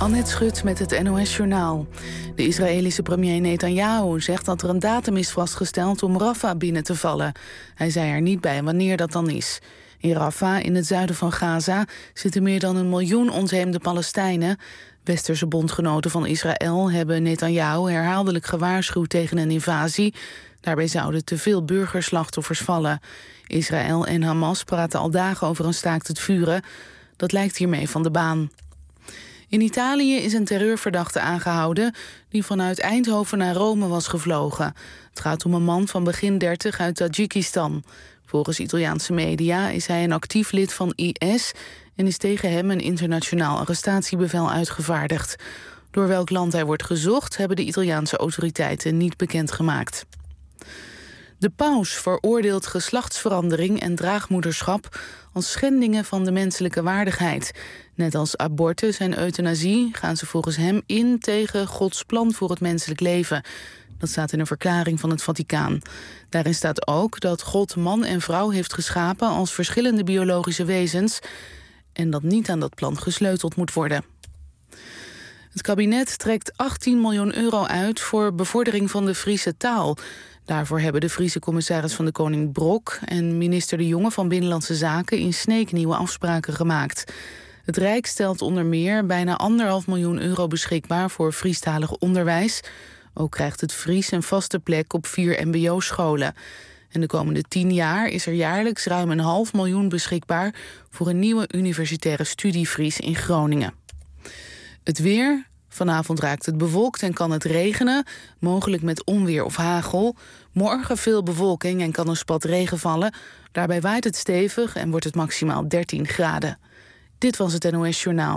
Annette Schut met het NOS-journaal. De Israëlische premier Netanyahu zegt dat er een datum is vastgesteld om Rafah binnen te vallen. Hij zei er niet bij wanneer dat dan is. In Rafah, in het zuiden van Gaza, zitten meer dan 1 miljoen ontheemde Palestijnen. Westerse bondgenoten van Israël hebben Netanyahu herhaaldelijk gewaarschuwd tegen een invasie. Daarbij zouden te veel burgerslachtoffers vallen. Israël en Hamas praten al dagen over een staakt het vuren. Dat lijkt hiermee van de baan. In Italië is een terreurverdachte aangehouden die vanuit Eindhoven naar Rome was gevlogen. Het gaat om een man van begin 30 uit Tajikistan. Volgens Italiaanse media is hij een actief lid van IS en is tegen hem een internationaal arrestatiebevel uitgevaardigd. Door welk land hij wordt gezocht hebben de Italiaanse autoriteiten niet bekendgemaakt. De paus veroordeelt geslachtsverandering en draagmoederschap als schendingen van de menselijke waardigheid. Net als abortus en euthanasie gaan ze volgens hem in tegen Gods plan voor het menselijk leven. Dat staat in een verklaring van het Vaticaan. Daarin staat ook dat God man en vrouw heeft geschapen als verschillende biologische wezens en dat niet aan dat plan gesleuteld moet worden. Het kabinet trekt 18 miljoen euro uit voor bevordering van de Friese taal. Daarvoor hebben de Friese commissaris van de Koning Brok en minister De Jonge van Binnenlandse Zaken in Sneek nieuwe afspraken gemaakt. Het Rijk stelt onder meer bijna 1,5 miljoen euro beschikbaar voor Friestalig onderwijs. Ook krijgt het Fries een vaste plek op 4 mbo-scholen. En de komende 10 jaar is er jaarlijks ruim 1,5 miljoen beschikbaar voor een nieuwe universitaire studie Fries in Groningen. Het weer. Vanavond raakt het bewolkt en kan het regenen, mogelijk met onweer of hagel. Morgen veel bewolking en kan een spat regen vallen. Daarbij waait het stevig en wordt het maximaal 13 graden. Dit was het NOS Journaal.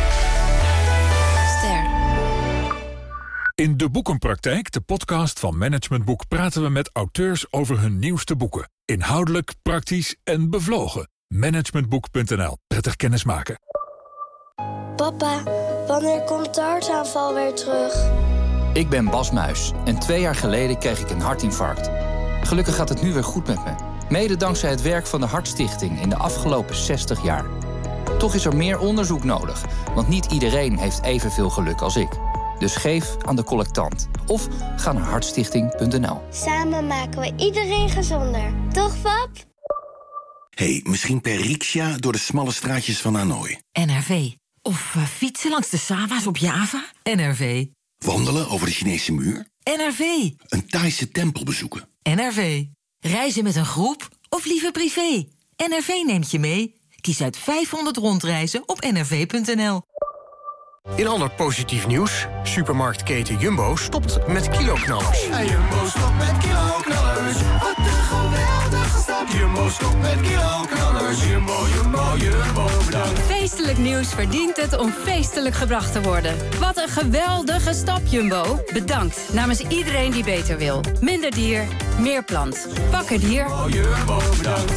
Ster. In De Boekenpraktijk, de podcast van Management Boek, praten we met auteurs over hun nieuwste boeken. Inhoudelijk, praktisch en bevlogen. Managementboek.nl. Prettig kennismaken. Papa, wanneer komt de hartaanval weer terug? Ik ben Bas Muis en 2 jaar geleden kreeg ik een hartinfarct. Gelukkig gaat het nu weer goed met me. Mede dankzij het werk van de Hartstichting in de afgelopen 60 jaar. Toch is er meer onderzoek nodig, want niet iedereen heeft evenveel geluk als ik. Dus geef aan de collectant of ga naar hartstichting.nl. Samen maken we iedereen gezonder. Toch, Fab? Hey, misschien per riksja door de smalle straatjes van Hanoi. NRV. Of fietsen langs de Sawa's op Java. NRV. Wandelen over de Chinese muur. NRV. Een Thaise tempel bezoeken. NRV. Reizen met een groep of liever privé. NRV neemt je mee. Kies uit 500 rondreizen op nrv.nl. In ander positief nieuws. Supermarktketen Jumbo stopt met kiloknallers. En Jumbo stopt met kiloknallers. Wat een geweldige stap. Jumbo stopt met kiloknallers. Jumbo, Jumbo, Jumbo, bedankt. Feestelijk nieuws verdient het om feestelijk gebracht te worden. Wat een geweldige stap, Jumbo. Bedankt namens iedereen die beter wil. Minder dier, meer plant. Pak het dier. Jumbo, bedankt.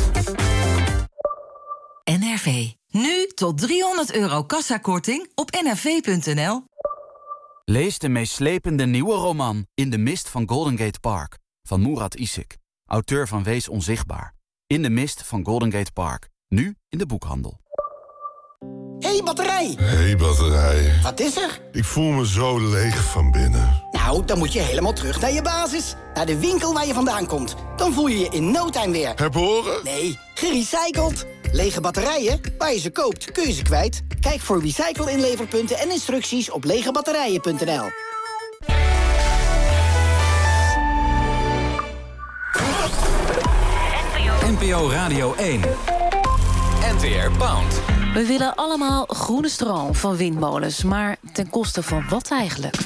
NRV. Nu tot €300 kassakorting op nrv.nl. Lees de meeslepende nieuwe roman In de mist van Golden Gate Park van Murat Isik, auteur van Wees onzichtbaar. In de mist van Golden Gate Park, nu in de boekhandel. Hey batterij! Hey batterij. Wat is er? Ik voel me zo leeg van binnen. Nou, dan moet je helemaal terug naar je basis. Naar de winkel waar je vandaan komt. Dan voel je je in no time weer. Herboren? Nee, gerecycled. Lege batterijen, waar je ze koopt, kun je ze kwijt. Kijk voor recycle-inleverpunten en instructies op legebatterijen.nl. NPO Radio 1. NTR Pound. We willen allemaal groene stroom van windmolens, maar ten koste van wat eigenlijk?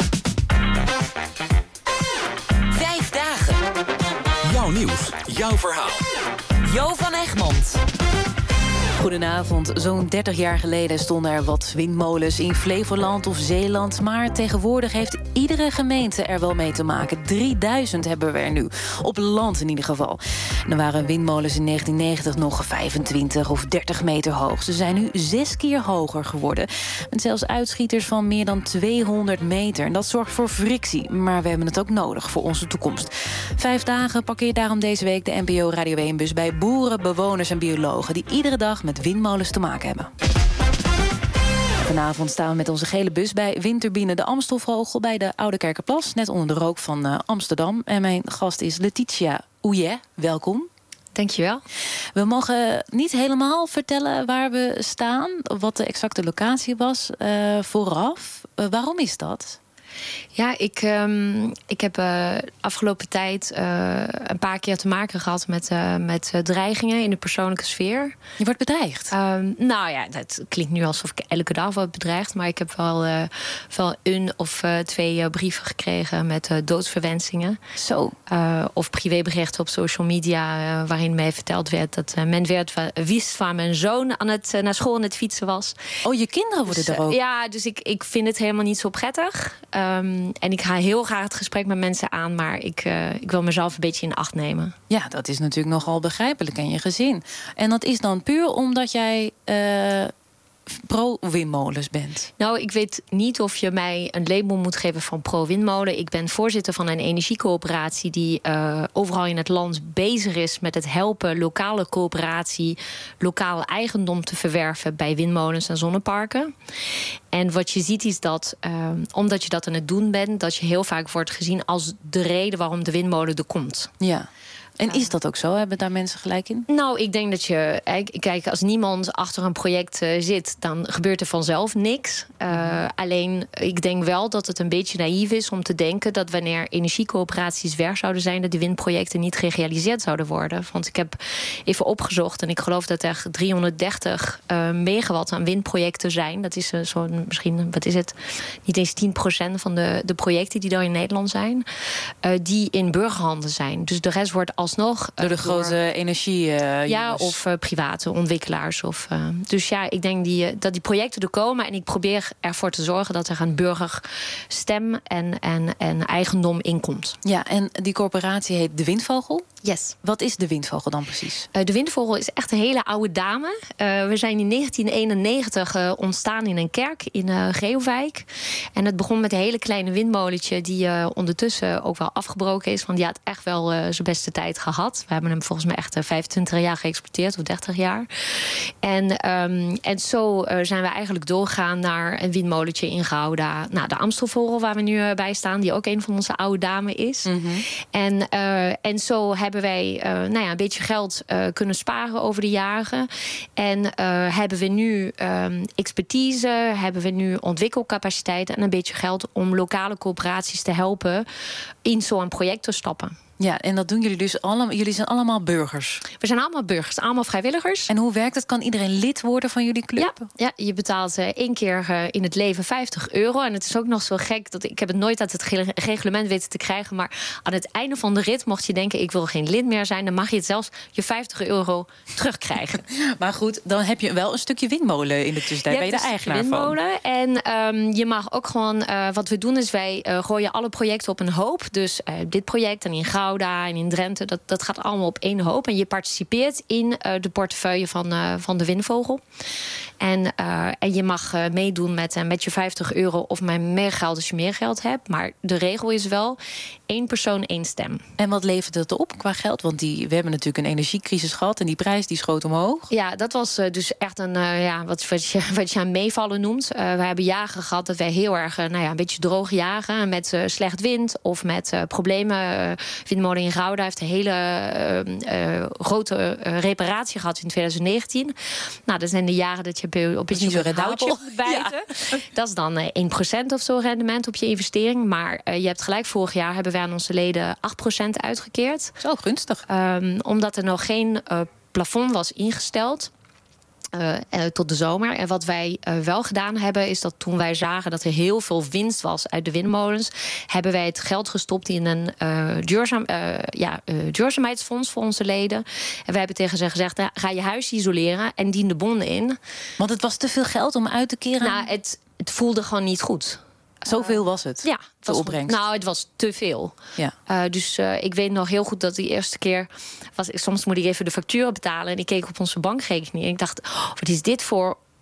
5 dagen. Jouw nieuws, jouw verhaal. Jo van Egmond. Goedenavond. Zo'n 30 jaar geleden stonden er wat windmolens in Flevoland of Zeeland. Maar tegenwoordig heeft iedere gemeente er wel mee te maken. 3000 hebben we er nu. Op land in ieder geval. Dan waren windmolens in 1990 nog 25 of 30 meter hoog. Ze zijn nu 6 keer hoger geworden. Met zelfs uitschieters van meer dan 200 meter. En dat zorgt voor frictie. Maar we hebben het ook nodig voor onze toekomst. 5 dagen parkeert daarom deze week de NPO Radio 1-bus bij boeren, bewoners en biologen die iedere dag met windmolens te maken hebben. Vanavond staan we met onze gele bus bij Windturbine de Amstelvogel bij de Oude Kerkenplas, net onder de rook van Amsterdam. En mijn gast is Letitia Ouillet. Welkom. Dankjewel. We mogen niet helemaal vertellen waar we staan, wat de exacte locatie was vooraf. Waarom is dat? Ja, ik heb afgelopen tijd een paar keer te maken gehad met dreigingen in de persoonlijke sfeer. Je wordt bedreigd? Nou ja, dat klinkt nu alsof ik elke dag word bedreigd. Maar ik heb wel een of twee brieven gekregen met doodsverwensingen. Zo. Of privéberichten op social media waarin mij verteld werd dat men wist waar mijn zoon naar school aan het fietsen was. Oh, je kinderen worden er ook? Ja, dus ik vind het helemaal niet zo prettig. En ik ga heel graag het gesprek met mensen aan, maar ik wil mezelf een beetje in acht nemen. Ja, dat is natuurlijk nogal begrijpelijk en je gezin. En dat is dan puur omdat jij pro-windmolens bent? Nou, ik weet niet of je mij een label moet geven van pro-windmolen. Ik ben voorzitter van een energiecoöperatie die overal in het land bezig is met het helpen lokale coöperatie lokaal eigendom te verwerven bij windmolens en zonneparken. En wat je ziet is dat, omdat je dat aan het doen bent, dat je heel vaak wordt gezien als de reden waarom de windmolen er komt. Ja. En is dat ook zo? Hebben daar mensen gelijk in? Nou, ik denk dat je... Kijk, als niemand achter een project zit, dan gebeurt er vanzelf niks. Alleen, ik denk wel dat het een beetje naïef is om te denken dat wanneer energiecoöperaties weg zouden zijn, dat die windprojecten niet gerealiseerd zouden worden. Want ik heb even opgezocht en ik geloof dat er 330 megawatt aan windprojecten zijn. Dat is zo'n misschien, wat is het? Niet eens 10% van de projecten die er in Nederland zijn. Die in burgerhanden zijn. Dus de rest wordt alsnog door de grote energie. Ja, of private ontwikkelaars. Dus ja, ik denk dat die projecten er komen. En ik probeer ervoor te zorgen dat er een burgerstem en eigendom inkomt. Ja, en die corporatie heet De Windvogel? Yes. Wat is De Windvogel dan precies? De Windvogel is echt een hele oude dame. We zijn in 1991 ontstaan in een kerk in Geelwijk. En het begon met een hele kleine windmolentje die ondertussen ook wel afgebroken is. Want die had echt wel zijn beste tijd gehad. We hebben hem volgens mij echt 25 jaar geëxporteerd, of 30 jaar. En zo zijn we eigenlijk doorgegaan naar een windmolentje in Gouda. Nou, de Amstelvogel, waar we nu bij staan, die ook een van onze oude dames is. Mm-hmm. En zo hebben wij een beetje geld kunnen sparen over de jaren. En hebben we nu expertise, hebben we nu ontwikkelcapaciteit en een beetje geld om lokale coöperaties te helpen in zo'n project te stappen. Ja, en dat doen jullie dus allemaal. Jullie zijn allemaal burgers. We zijn allemaal burgers, allemaal vrijwilligers. En hoe werkt het? Kan iedereen lid worden van jullie club? Ja, je betaalt 1 keer in het leven €50. En het is ook nog zo gek dat ik heb het nooit uit het reglement weten te krijgen. Maar aan het einde van de rit, mocht je denken, ik wil geen lid meer zijn, dan mag je het zelfs je €50 terugkrijgen. Maar goed, dan heb je wel een stukje windmolen in de tussentijd. Ben je de eigenaar windmolen van? En je mag ook gewoon, wat we doen is wij gooien alle projecten op een hoop. Dus dit project en in Gouda en in Drenthe, dat gaat allemaal op één hoop. En je participeert in de portefeuille van de Windvogel. En je mag meedoen met je €50 of met meer geld als je meer geld hebt. Maar de regel is wel 1 persoon, 1 stem. En wat levert het op qua geld? Want we hebben natuurlijk een energiecrisis gehad en die prijs die schoot omhoog. Ja, dat was dus echt wat je aan meevallen noemt. We hebben jaren gehad dat wij heel erg een beetje droog jagen met slecht wind of met problemen. Windmolen in Gouda heeft een hele grote reparatie gehad in 2019. Nou, dat zijn de jaren dat je op een houtje moet bijten. Ja. Dat is dan 1% of zo rendement op je investering. Maar je hebt gelijk, vorig jaar hebben wij aan onze leden 8% uitgekeerd. Zo gunstig. Omdat er nog geen plafond was ingesteld. Tot de zomer. En wat wij wel gedaan hebben, is dat toen wij zagen dat er heel veel winst was uit de windmolens, hebben wij het geld gestopt in een duurzaamheidsfonds voor onze leden. En wij hebben tegen ze gezegd, ga je huis isoleren en dien de bonnen in. Want het was te veel geld om uit te keren? Nou, het voelde gewoon niet goed. Zoveel was het? Ja. De opbrengst? Nou, het was te veel. Ja. Dus ik weet nog heel goed dat die eerste keer soms moet ik even de factuur betalen. En ik keek op onze bankrekening en ik dacht, wat is dit voor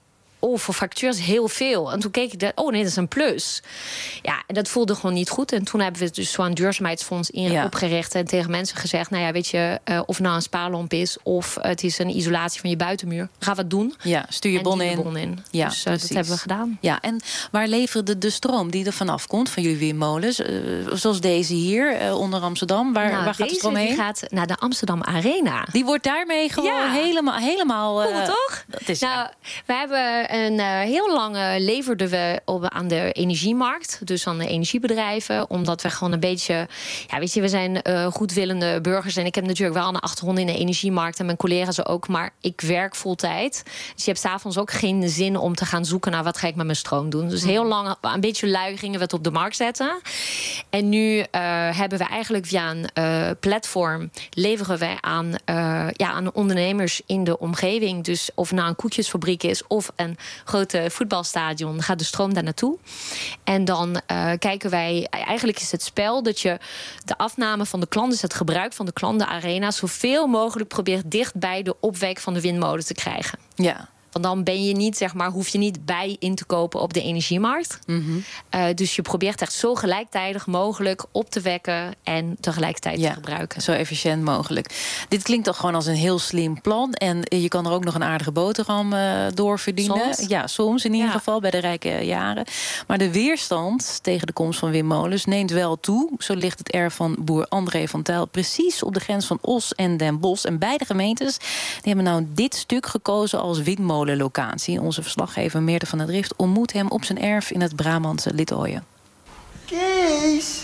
voor factures heel veel. En toen keek ik, dat is een plus. Ja, en dat voelde gewoon niet goed. En toen hebben we dus zo'n duurzaamheidsfonds opgericht en tegen mensen gezegd, nou ja, weet je, of het nou een spaarlamp is of het is een isolatie van je buitenmuur, gaan we het doen. Ja, stuur je bon in. Ja, dus dat hebben we gedaan. Ja, en waar leverde de stroom die er vanaf komt van jullie windmolens? Zoals deze hier, onder Amsterdam. Waar gaat de stroom heen? Die gaat naar de Amsterdam Arena. Die wordt daarmee gewoon helemaal cool, toch? Dat is we hebben een heel lang leverden we aan de energiemarkt. Dus aan de energiebedrijven. Omdat we gewoon een beetje, ja, weet je, we zijn goedwillende burgers. En ik heb natuurlijk wel een achtergrond in de energiemarkt en mijn collega's ook. Maar ik werk voltijd. Dus je hebt 's avonds ook geen zin om te gaan zoeken naar wat ga ik met mijn stroom doen. Dus heel lang, een beetje lui, gingen we het op de markt zetten. En nu hebben we eigenlijk via een platform leveren wij aan ondernemers in de omgeving. Dus of het nou een koekjesfabriek is of een grote voetbalstadion, gaat de stroom daar naartoe. En dan kijken wij, eigenlijk is het spel dat je de afname van de klant, dus het gebruik van de klant, de arena, zoveel mogelijk probeert dicht bij de opwek van de windmolen te krijgen. Ja. Want dan ben je niet, zeg maar, hoef je niet bij in te kopen op de energiemarkt. Dus je probeert echt zo gelijktijdig mogelijk op te wekken en tegelijkertijd te gebruiken. Zo efficiënt mogelijk. Dit klinkt toch gewoon als een heel slim plan. En je kan er ook nog een aardige boterham door verdienen. Soms. Ja, soms in ieder geval, bij de rijke jaren. Maar de weerstand tegen de komst van windmolens neemt wel toe. Zo ligt het erf van boer André van Tuyl precies op de grens van Os en Den Bosch. En beide gemeentes die hebben nou dit stuk gekozen als windmolenlocatie. Onze verslaggever Meerte van der Drift ontmoet hem op zijn erf in het Brabantse Litooien. Kees!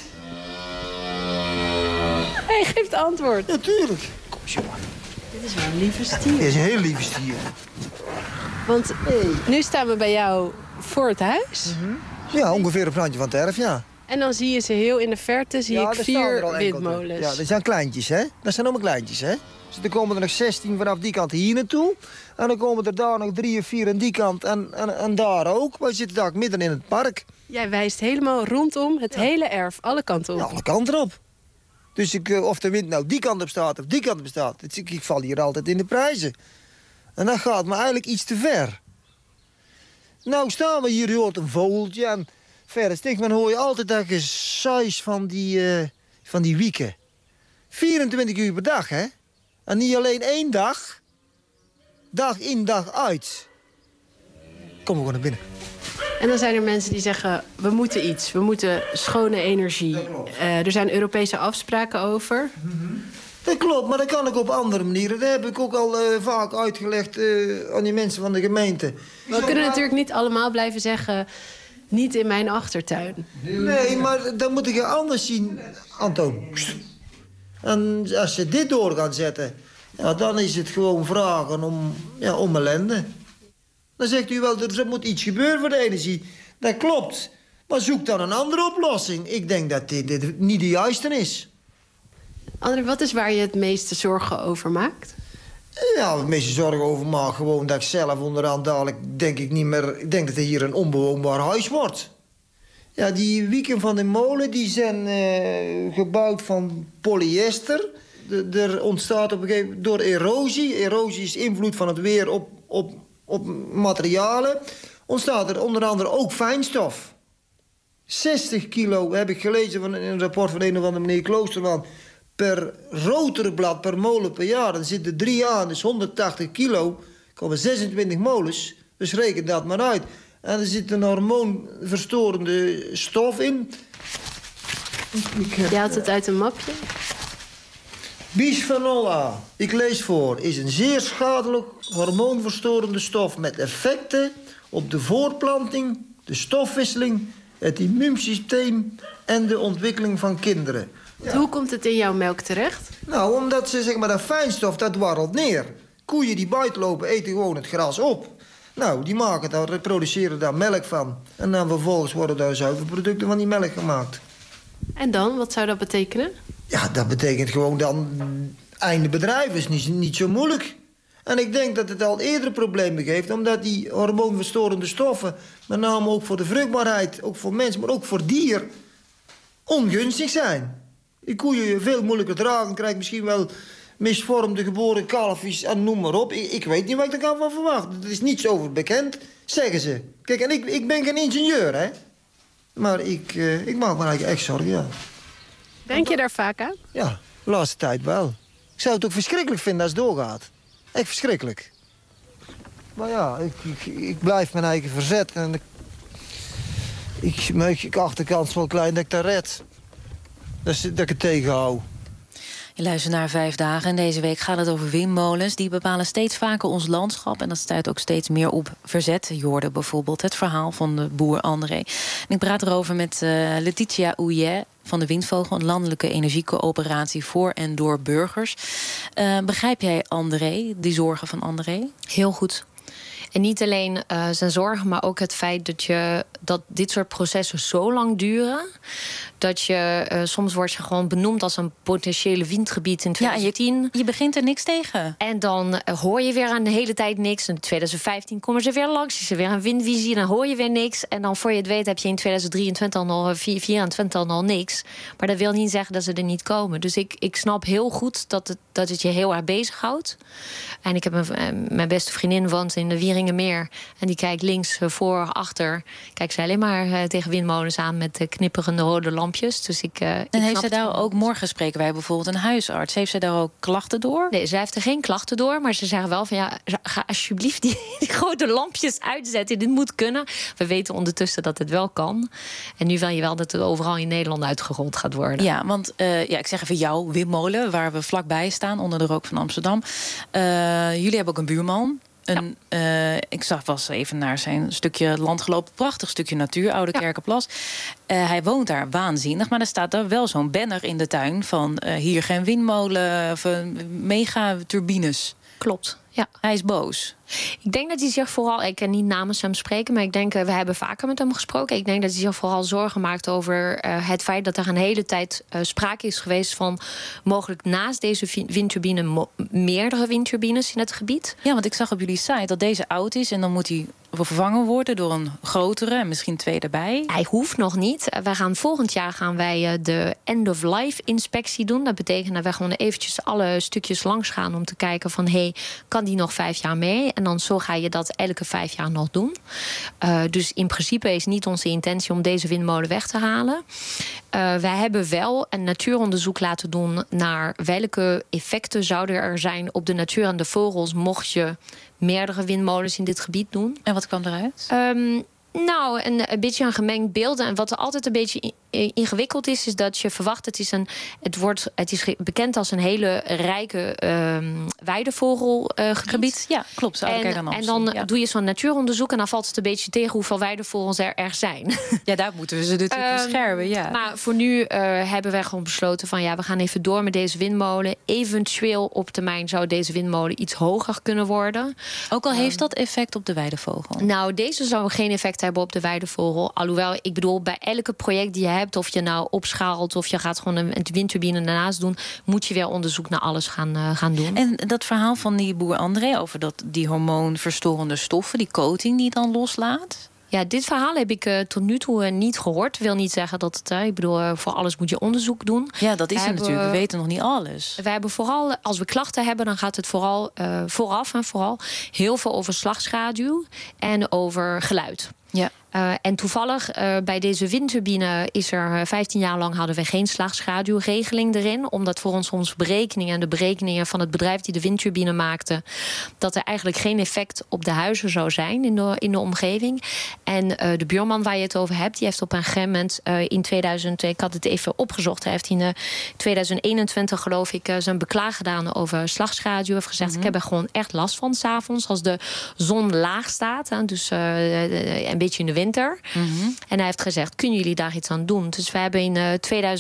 Hij geeft antwoord. Natuurlijk. Kom eens, jongen. Dit is wel een lieve stier. Dit is een heel lieve stier. Want nu staan we bij jou voor het huis. Ja, ongeveer op het randje van het erf, ja. En dan zie je ze heel in de verte, zie ik 4 windmolens. Ja, dat zijn kleintjes, hè? Dat zijn allemaal kleintjes, hè? Dus er komen er nog 16 vanaf die kant hier naartoe. En dan komen er daar nog 3 of 4 aan die kant en daar ook. Wij zitten daar midden in het park. Jij wijst helemaal rondom het hele erf, alle kanten op. Ja, alle kanten op. Dus of de wind nou die kant op staat of die kant op staat. Ik val hier altijd in de prijzen. En dat gaat me eigenlijk iets te ver. Nou staan we hier, je hoort een vogeltje en verder stik, hoor je altijd dat gesuis van die wieken. 24 uur per dag, hè? En niet alleen 1 dag. Dag in, dag uit. Kom gewoon naar binnen. En dan zijn er mensen die zeggen, we moeten iets. We moeten schone energie. Er zijn Europese afspraken over. Dat klopt, maar dat kan ik op andere manieren. Dat heb ik ook al vaak uitgelegd aan die mensen van de gemeente. We kunnen natuurlijk niet allemaal blijven zeggen, niet in mijn achtertuin. Nee, maar dan moet ik je anders zien, Anton. En als ze dit door gaan zetten, ja, dan is het gewoon vragen om ellende. Dan zegt u wel, er moet iets gebeuren voor de energie. Dat klopt. Maar zoek dan een andere oplossing. Ik denk dat dit niet de juiste is. André, wat is waar je het meeste zorgen over maakt? Ja, het meeste zorgen over maak gewoon dat ik zelf onderaan dadelijk denk ik niet meer. Ik denk dat het hier een onbewoonbaar huis wordt. Ja, die wieken van de molen die zijn gebouwd van polyester. Er ontstaat op een gegeven moment door erosie. Erosie is invloed van het weer op materialen. Ontstaat er onder andere ook fijnstof. 60 kilo heb ik gelezen van een rapport van een of andere meneer Kloosterman. Per rotorblad per molen per jaar. Dan zitten 3 aan, dus 180 kilo. Er komen 26 molens. Dus reken dat maar uit. En er zit een hormoonverstorende stof in. Je haalt het uit een mapje. Bisphenol A, ik lees voor, is een zeer schadelijk hormoonverstorende stof met effecten op de voortplanting, de stofwisseling, het immuunsysteem en de ontwikkeling van kinderen. Ja. Hoe komt het in jouw melk terecht? Nou, omdat dat fijnstof, dat dwarrelt neer. Koeien die buiten lopen, eten gewoon het gras op. Nou, die produceren daar melk van. En dan vervolgens worden daar zuivelproducten van die melk gemaakt. En dan, wat zou dat betekenen? Ja, dat betekent gewoon dan einde bedrijf. Is niet zo moeilijk. En ik denk dat het al eerder problemen geeft, omdat die hormoonverstorende stoffen, met name ook voor de vruchtbaarheid, ook voor mensen, maar ook voor dier, ongunstig zijn. Die koeien veel moeilijker dragen, krijgt misschien wel misvormde geboren kalfjes en noem maar op. Ik weet niet wat ik er kan van verwachten. Er is niets over bekend, zeggen ze. Kijk, en ik ben geen ingenieur, hè. Maar ik maak me eigenlijk echt zorgen, ja. Denk je daar vaak aan? Ja, de laatste tijd wel. Ik zou het ook verschrikkelijk vinden als het doorgaat. Echt verschrikkelijk. Maar ja, ik blijf mijn eigen verzet. En ik acht de kans wel klein dat ik dat red. Dat ik het tegenhoud. Je luistert naar 5 dagen en deze week gaat het over windmolens. Die bepalen steeds vaker ons landschap en dat stuit ook steeds meer op verzet. Je hoorde bijvoorbeeld het verhaal van de boer André. En ik praat erover met Letitia Houillet van de Windvogel, een landelijke energiecoöperatie voor en door burgers. Begrijp jij André, die zorgen van André? Heel goed. En niet alleen zijn zorgen, maar ook het feit dat dit soort processen zo lang duren, dat soms word je gewoon benoemd als een potentiële windgebied in 2010. Ja, je begint er niks tegen. En dan hoor je weer een hele tijd niks. En in 2015 komen ze weer langs. Is er weer een windvisie, dan hoor je weer niks. En dan voor je het weet heb je in 2023 al nog 2024 al niks. Maar dat wil niet zeggen dat ze er niet komen. Dus ik snap heel goed dat het je heel erg bezighoudt. En ik heb mijn beste vriendin woont in de Wieringenmeer. En die kijkt links, voor, achter. Kijkt ze alleen maar tegen windmolens aan met knipperende rode lampjes. Dus en heeft zij daar ook, morgen spreken wij bijvoorbeeld een huisarts. Heeft zij daar ook klachten door? Nee, zij heeft er geen klachten door. Maar ze zeggen wel van ja, ga alsjeblieft die grote lampjes uitzetten. Dit moet kunnen. We weten ondertussen dat het wel kan. En nu wil je wel dat het overal in Nederland uitgerold gaat worden. Ja, want ik zeg even jouw windmolen, waar we vlakbij staan, onder de rook van Amsterdam. Jullie hebben ook een buurman. Ik was even naar zijn stukje land gelopen. Prachtig stukje natuur, Oude Kerkenplas. Hij woont daar waanzinnig. Maar er staat daar wel zo'n banner in de tuin van hier geen windmolen of megaturbines. Klopt, ja. Hij is boos. Ik denk dat hij zich vooral, ik kan niet namens hem spreken, maar ik denk, we hebben vaker met hem gesproken. Ik denk dat hij zich vooral zorgen maakt over het feit dat er een hele tijd sprake is geweest van mogelijk naast deze windturbine meerdere windturbines in het gebied. Ja, want ik zag op jullie site dat deze oud is en dan moet hij vervangen worden door een grotere en misschien 2 erbij. Hij hoeft nog niet. Volgend jaar gaan wij de end-of-life inspectie doen. Dat betekent dat wij gewoon eventjes alle stukjes langs gaan om te kijken van kan die nog 5 jaar mee? En dan zo ga je dat elke 5 jaar nog doen. Dus in principe is niet onze intentie om deze windmolen weg te halen. Wij hebben wel een natuuronderzoek laten doen naar welke effecten zouden er zijn op de natuur en de vogels mocht je meerdere windmolens in dit gebied doen. En wat kwam eruit? Nou, een beetje een gemengd beeld. En wat er altijd een beetje ingewikkeld is dat je verwacht, het is bekend als een hele rijke weidevogelgebied. Ja, klopt. En dan doe je zo'n natuuronderzoek en dan valt het een beetje tegen hoeveel weidevogels er zijn. Ja, daar moeten we ze natuurlijk beschermen. Ja. Maar voor nu hebben wij gewoon besloten van we gaan even door met deze windmolen. Eventueel op termijn zou deze windmolen iets hoger kunnen worden. Ook al heeft dat effect op de weidevogel? Nou, deze zou geen effect hebben op de weidevogel. Alhoewel, ik bedoel, bij elke project die je hebt, of je nou opschaalt of je gaat gewoon een windturbine daarnaast doen, moet je weer onderzoek naar alles gaan doen. En dat verhaal van die boer André over die hormoonverstorende stoffen, die coating die dan loslaat? Ja, dit verhaal heb ik tot nu toe niet gehoord. Wil niet zeggen dat het, ik bedoel, voor alles moet je onderzoek doen. Ja, dat is het natuurlijk. We weten nog niet alles. We hebben vooral, als we klachten hebben, dan gaat het vooral vooral heel veel over slagschaduw en over geluid. Ja. En toevallig bij deze windturbine is er 15 jaar lang hadden we geen slagschaduwregeling erin. Omdat voor ons berekeningen en de berekeningen van het bedrijf die de windturbine maakte, dat er eigenlijk geen effect op de huizen zou zijn in de omgeving. En de buurman waar je het over hebt, die heeft op een gegeven moment in 2000, ik had het even opgezocht, hij heeft in 2021 geloof ik zijn beklag gedaan over slagschaduw. Heeft gezegd, ik heb er gewoon echt last van 's avonds als de zon laag staat. Dus een beetje in de winter. En hij heeft gezegd, kunnen jullie daar iets aan doen? Dus we hebben in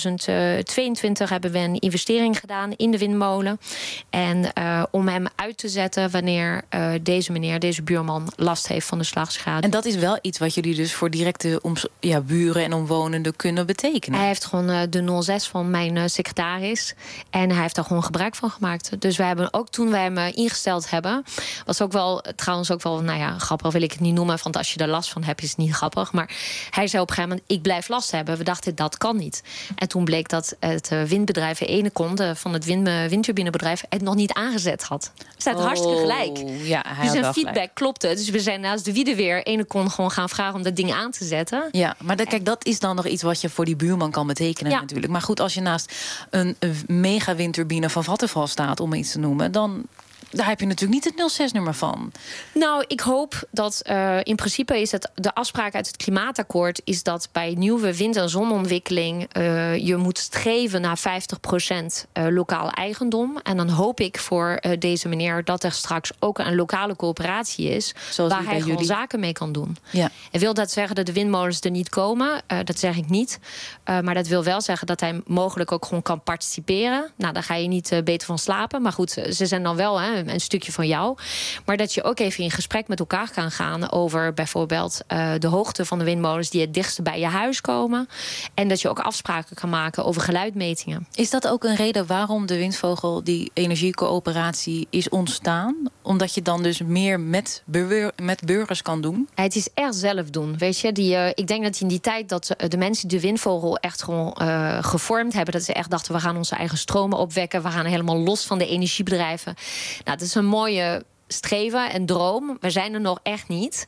2022 hebben we een investering gedaan in de windmolen. En om hem uit te zetten wanneer deze buurman last heeft van de slagschaduw. En dat is wel iets wat jullie dus voor directe buren en omwonenden kunnen betekenen? Hij heeft gewoon de 06 van mijn secretaris. En hij heeft daar gewoon gebruik van gemaakt. Dus wij hebben ook toen wij hem ingesteld hebben, was ook wel, trouwens ook wel, grappig wil ik het niet noemen, want als je er last van hebt, is het niet niet grappig. Maar hij zei op een gegeven moment, ik blijf last hebben. We dachten, dat kan niet. En toen bleek dat het windbedrijf Eneco, van het windturbinebedrijf, het nog niet aangezet had. Het staat hartstikke gelijk. Ja, dus een feedback klopte. Dus we zijn naast de wiede weer Eneco gewoon gaan vragen om dat ding aan te zetten. Ja, maar kijk, dat is dan nog iets wat je voor die buurman kan betekenen natuurlijk. Maar goed, als je naast een mega windturbine van Vattenfall staat, om iets te noemen, dan daar heb je natuurlijk niet het 06-nummer van. Nou, ik hoop dat in principe is het de afspraak uit het klimaatakkoord is dat bij nieuwe wind- en zonontwikkeling je moet streven naar 50% lokaal eigendom. En dan hoop ik voor deze meneer dat er straks ook een lokale coöperatie is waar hij gewoon zaken mee kan doen. Ja. En wil dat zeggen dat de windmolens er niet komen? Dat zeg ik niet. Maar dat wil wel zeggen dat hij mogelijk ook gewoon kan participeren. Nou, daar ga je niet beter van slapen. Maar goed, ze zijn dan wel een stukje van jou. Maar dat je ook even in gesprek met elkaar kan gaan over bijvoorbeeld de hoogte van de windmolens die het dichtst bij je huis komen. En dat je ook afspraken kan maken over geluidmetingen. Is dat ook een reden waarom de Windvogel, die energiecoöperatie, is ontstaan? Omdat je dan dus meer met burgers kan doen? Het is echt zelf doen, weet je. Ik denk dat in die tijd dat de mensen die de Windvogel echt gewoon gevormd hebben, dat ze echt dachten, we gaan onze eigen stromen opwekken, we gaan helemaal los van de energiebedrijven. Nou, dat is een mooie streven en droom. We zijn er nog echt niet.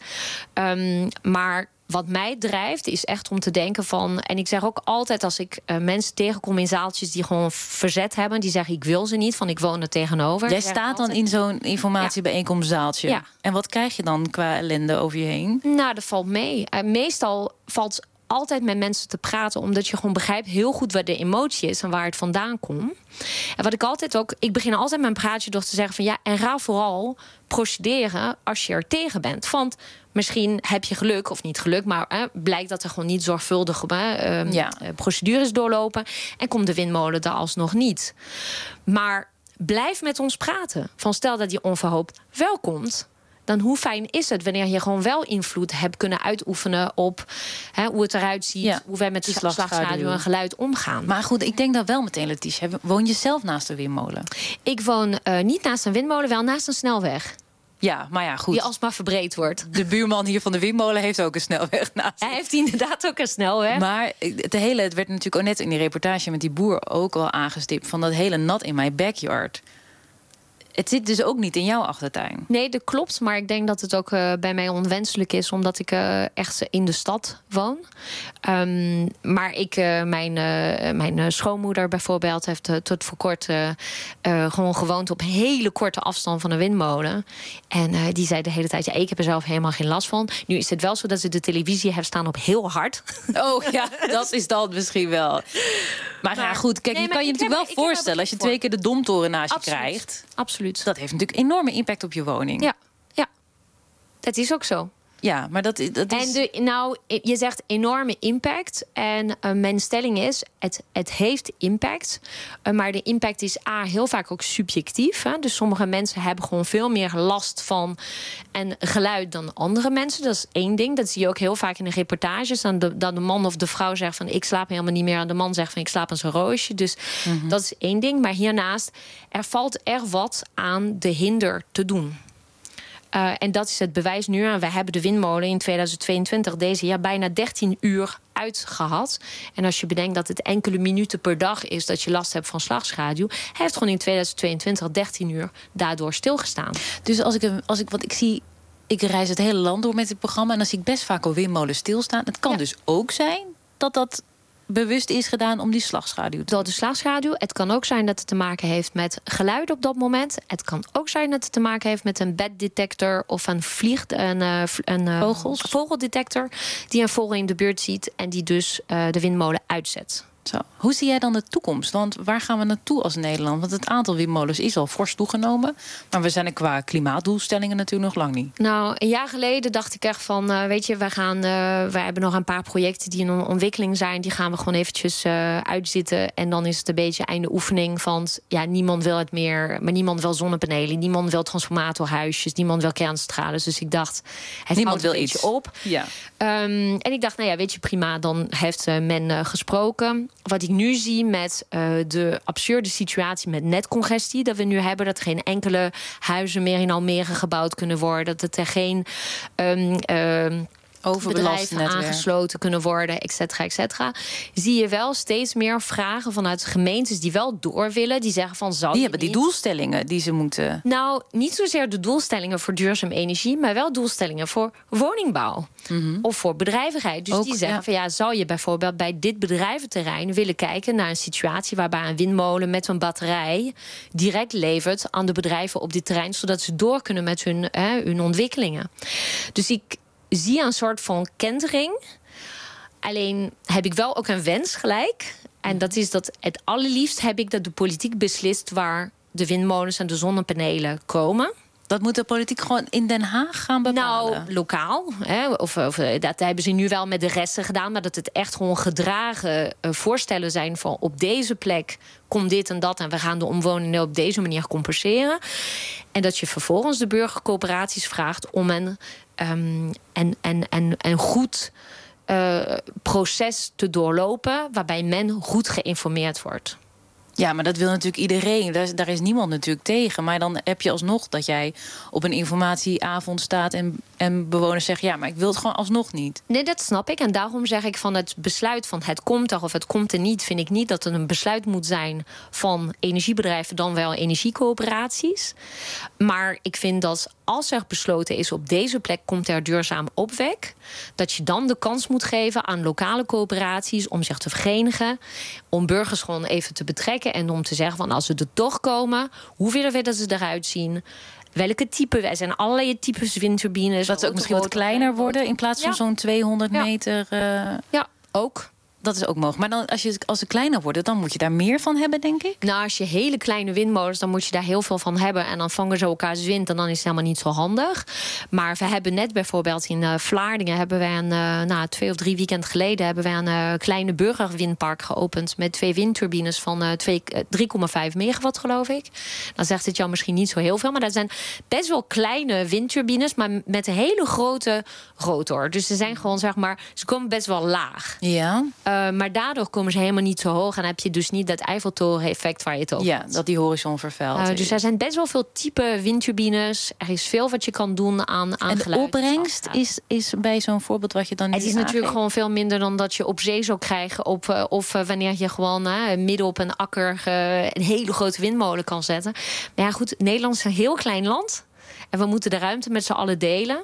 Maar wat mij drijft is echt om te denken van, en ik zeg ook altijd als ik mensen tegenkom in zaaltjes die gewoon verzet hebben, die zeggen ik wil ze niet, van ik woon er tegenover. Jij staat dan in zo'n informatiebijeenkomstzaaltje. Ja. En wat krijg je dan qua ellende over je heen? Nou, dat valt mee. Meestal valt altijd met mensen te praten, omdat je gewoon begrijpt heel goed wat de emotie is en waar het vandaan komt. En wat ik altijd ook, ik begin altijd mijn praatje door te zeggen van ja, en ga vooral procederen als je er tegen bent. Want misschien heb je geluk of niet geluk, maar blijkt dat er gewoon niet zorgvuldig procedures doorlopen en komt de windmolen er alsnog niet. Maar blijf met ons praten. Van stel dat die onverhoopt wel komt, dan hoe fijn is het wanneer je gewoon wel invloed hebt kunnen uitoefenen op hoe het eruit ziet, hoe wij met de slagschaduw en geluid omgaan. Maar goed, ik denk dat wel meteen, Letitia. Woon je zelf naast een windmolen? Ik woon niet naast een windmolen, wel naast een snelweg. Ja, maar ja, goed. Die alsmaar verbreed wordt. De buurman hier van de windmolen heeft ook een snelweg naast. Hij heeft inderdaad ook een snelweg. Maar het werd natuurlijk ook net in die reportage met die boer ook al aangestipt van dat hele nat in mijn backyard. Het zit dus ook niet in jouw achtertuin. Nee, dat klopt. Maar ik denk dat het ook bij mij onwenselijk is, omdat ik echt in de stad woon. Maar mijn schoonmoeder bijvoorbeeld heeft tot voor kort gewoon gewoond op een hele korte afstand van een windmolen. En die zei de hele tijd, ja, ik heb er zelf helemaal geen last van. Nu is het wel zo dat ze de televisie heeft staan op heel hard. Oh ja, dat is dan misschien wel. Maar ja, goed, kijk, je kan je natuurlijk wel voorstellen als je 2 keer de Domtoren naast je krijgt. Absoluut. Dat heeft natuurlijk enorme impact op je woning. Ja. Dat is ook zo. Ja, maar dat is. En je zegt enorme impact. En mijn stelling is, het heeft impact. Maar de impact is heel vaak ook subjectief. Hè? Dus sommige mensen hebben gewoon veel meer last van en geluid dan andere mensen. Dat is één ding. Dat zie je ook heel vaak in de reportages. Dan de man of de vrouw zegt van ik slaap helemaal niet meer. En de man zegt van ik slaap aan zijn roosje. Dus dat is één ding. Maar hiernaast, er valt echt wat aan de hinder te doen. En dat is het bewijs nu. En wij hebben de windmolen in 2022 deze jaar bijna 13 uur uitgehad. En als je bedenkt dat het enkele minuten per dag is dat je last hebt van slagschaduw, hij heeft gewoon in 2022 13 uur daardoor stilgestaan. Dus ik reis het hele land door met dit programma en dan zie ik best vaak al windmolens stilstaan. Het kan dus ook zijn dat bewust is gedaan om die slagschaduw te... Door de slagschaduw. Het kan ook zijn dat het te maken heeft met geluid op dat moment. Het kan ook zijn dat het te maken heeft met een beddetector of een vogeldetector die een vogel in de buurt ziet en die dus de windmolen uitzet. Zo. Hoe zie jij dan de toekomst? Want waar gaan we naartoe als Nederland? Want het aantal windmolens is al fors toegenomen. Maar we zijn er qua klimaatdoelstellingen natuurlijk nog lang niet. Nou, een jaar geleden dacht ik echt van, weet je, wij hebben nog een paar projecten die in ontwikkeling zijn. Die gaan we gewoon eventjes uitzitten. En dan is het een beetje einde oefening. Van, ja, niemand wil het meer. Maar niemand wil zonnepanelen. Niemand wil transformatorhuisjes. Niemand wil kerncentrales. Dus ik dacht, niemand wil iets op. Ja. En ik dacht, nou ja, weet je, prima. Dan heeft men gesproken. Wat ik nu zie met de absurde situatie met netcongestie, dat we nu hebben, dat er geen enkele huizen meer in Almere gebouwd kunnen worden, dat er geen Overbelast netwerk. aangesloten kunnen worden, et cetera, zie je wel steeds meer vragen vanuit gemeentes die wel door willen. Die zeggen van, die hebben die doelstellingen die ze moeten... Nou, niet zozeer de doelstellingen voor duurzame energie, maar wel doelstellingen voor woningbouw. Of voor bedrijvigheid. Dus ook, die zeggen van, zou je bijvoorbeeld bij dit bedrijventerrein willen kijken naar een situatie waarbij een windmolen met een batterij direct levert aan de bedrijven op dit terrein, zodat ze door kunnen met hun ontwikkelingen. Dus ik zie een soort van kentering. Alleen heb ik wel ook een wens gelijk. En dat is dat het allerliefst heb ik dat de politiek beslist waar de windmolens en de zonnepanelen komen. Dat moet de politiek gewoon in Den Haag gaan bepalen? Nou, lokaal. Of dat hebben ze nu wel met de resten gedaan. Maar dat het echt gewoon gedragen voorstellen zijn van op deze plek komt dit en dat en we gaan de omwonenden op deze manier compenseren. En dat je vervolgens de burgercoöperaties vraagt om een goed proces te doorlopen waarbij men goed geïnformeerd wordt. Ja, maar dat wil natuurlijk iedereen. Daar is niemand natuurlijk tegen. Maar dan heb je alsnog dat jij op een informatieavond staat en bewoners zeggen, ja, maar ik wil het gewoon alsnog niet. Nee, dat snap ik. En daarom zeg ik van het besluit van het komt er of het komt er niet, vind ik niet dat het een besluit moet zijn van energiebedrijven, dan wel energiecoöperaties. Maar ik vind dat als er besloten is op deze plek komt er duurzaam opwek, dat je dan de kans moet geven aan lokale coöperaties om zich te verenigen, om burgers gewoon even te betrekken en om te zeggen van als ze er toch komen, hoe willen we dat ze eruit zien? Welke type? Er zijn allerlei types windturbines. Dat ze ook misschien wat kleiner worden in plaats van zo'n 200 meter. Ja, ook. Dat is ook mogelijk. Maar dan, als ze kleiner worden, dan moet je daar meer van hebben, denk ik? Nou, als je hele kleine windmolens, dan moet je daar heel veel van hebben. En dan vangen ze elkaars wind en dan is het helemaal niet zo handig. Maar we hebben net bijvoorbeeld in Vlaardingen, hebben wij 2 of 3 weekend geleden hebben wij een kleine burgerwindpark geopend met 2 windturbines van 3,5 megawatt, geloof ik. Dan zegt het jou misschien niet zo heel veel, maar dat zijn best wel kleine windturbines, maar met een hele grote rotor. Dus ze zijn gewoon, zeg maar, ze komen best wel laag. Ja. Maar daardoor komen ze helemaal niet zo hoog. En dan heb je dus niet dat Eiffeltoren-effect waar je het over hebt. Ja, dat die horizon vervuilt. Dus er zijn best wel veel type windturbines. Er is veel wat je kan doen aan geluid. En de opbrengst is bij zo'n voorbeeld wat je dan nu het is natuurlijk gewoon veel minder dan dat je op zee zou krijgen. Of wanneer je gewoon midden op een akker een hele grote windmolen kan zetten. Maar ja, goed, Nederland is een heel klein land. En we moeten de ruimte met z'n allen delen.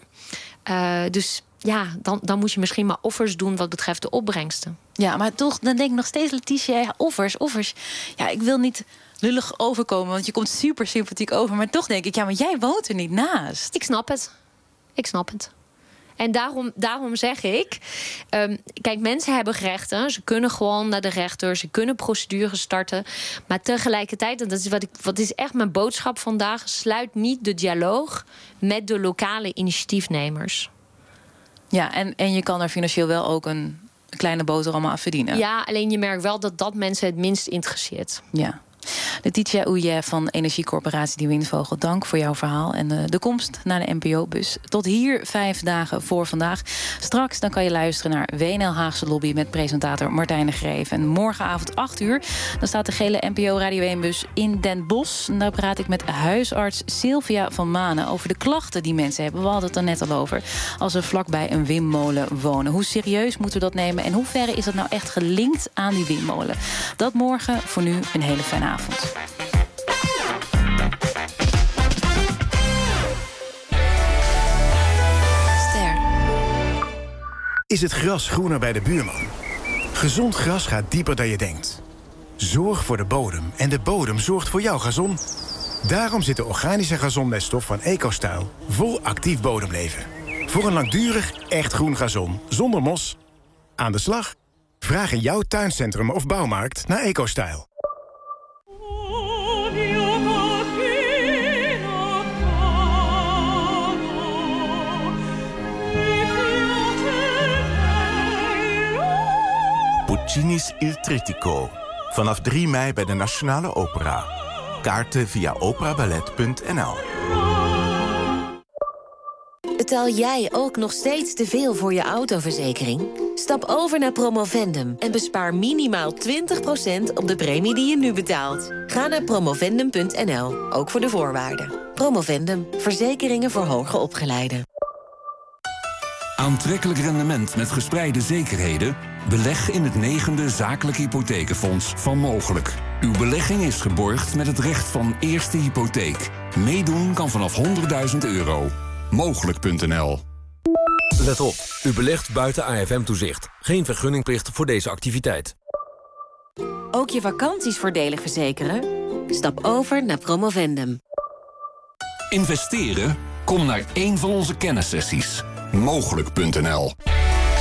Dus ja, dan moet je misschien maar offers doen wat betreft de opbrengsten. Ja, maar toch, dan denk ik nog steeds, Letitia, ja, offers. Ja, ik wil niet lullig overkomen, want je komt super sympathiek over. Maar toch denk ik, ja, maar jij woont er niet naast. Ik snap het. En daarom zeg ik, kijk, mensen hebben rechten. Ze kunnen gewoon naar de rechter, ze kunnen procedures starten. Maar tegelijkertijd, en dat is wat is echt mijn boodschap vandaag, sluit niet de dialoog met de lokale initiatiefnemers. Ja, en je kan er financieel wel ook een kleine boterham aan verdienen. Ja, alleen je merkt wel dat mensen het minst interesseert. Ja. Letitia Ouillet van Energiecorporatie Die Windvogel, dank voor jouw verhaal en de komst naar de NPO-bus. Tot hier 5 dagen voor vandaag. Straks dan kan je luisteren naar WNL Haagse Lobby met presentator Martijn de Greef. En morgenavond 8 uur dan staat de gele NPO Radio 1-bus in Den Bosch. En daar praat ik met huisarts Sylvia van Manen over de klachten die mensen hebben. We hadden het er net al over. Als ze vlakbij een windmolen wonen. Hoe serieus moeten we dat nemen en hoe ver is dat nou echt gelinkt aan die windmolen? Dat morgen. Voor nu een hele fijne avond. Is het gras groener bij de buurman? Gezond gras gaat dieper dan je denkt. Zorg voor de bodem en de bodem zorgt voor jouw gazon. Daarom zit de organische gazonmeststof van EcoStyle vol actief bodemleven. Voor een langdurig, echt groen gazon, zonder mos. Aan de slag? Vraag in jouw tuincentrum of bouwmarkt naar EcoStyle. Puccini's Il Trittico. Vanaf 3 mei bij de Nationale Opera. Kaarten via operaballet.nl. Betaal jij ook nog steeds te veel voor je autoverzekering? Stap over naar Promovendum en bespaar minimaal 20% op de premie die je nu betaalt. Ga naar promovendum.nl, ook voor de voorwaarden. Promovendum, verzekeringen voor hoger opgeleiden. Aantrekkelijk rendement met gespreide zekerheden? Beleg in het 9e zakelijk hypothekenfonds van Mogelijk. Uw belegging is geborgd met het recht van eerste hypotheek. Meedoen kan vanaf €100.000. Mogelijk.nl. Let op, u belegt buiten AFM-toezicht. Geen vergunningplicht voor deze activiteit. Ook je vakanties voordelig verzekeren? Stap over naar Promovendum. Investeren? Kom naar één van onze kennissessies. Mogelijk.nl.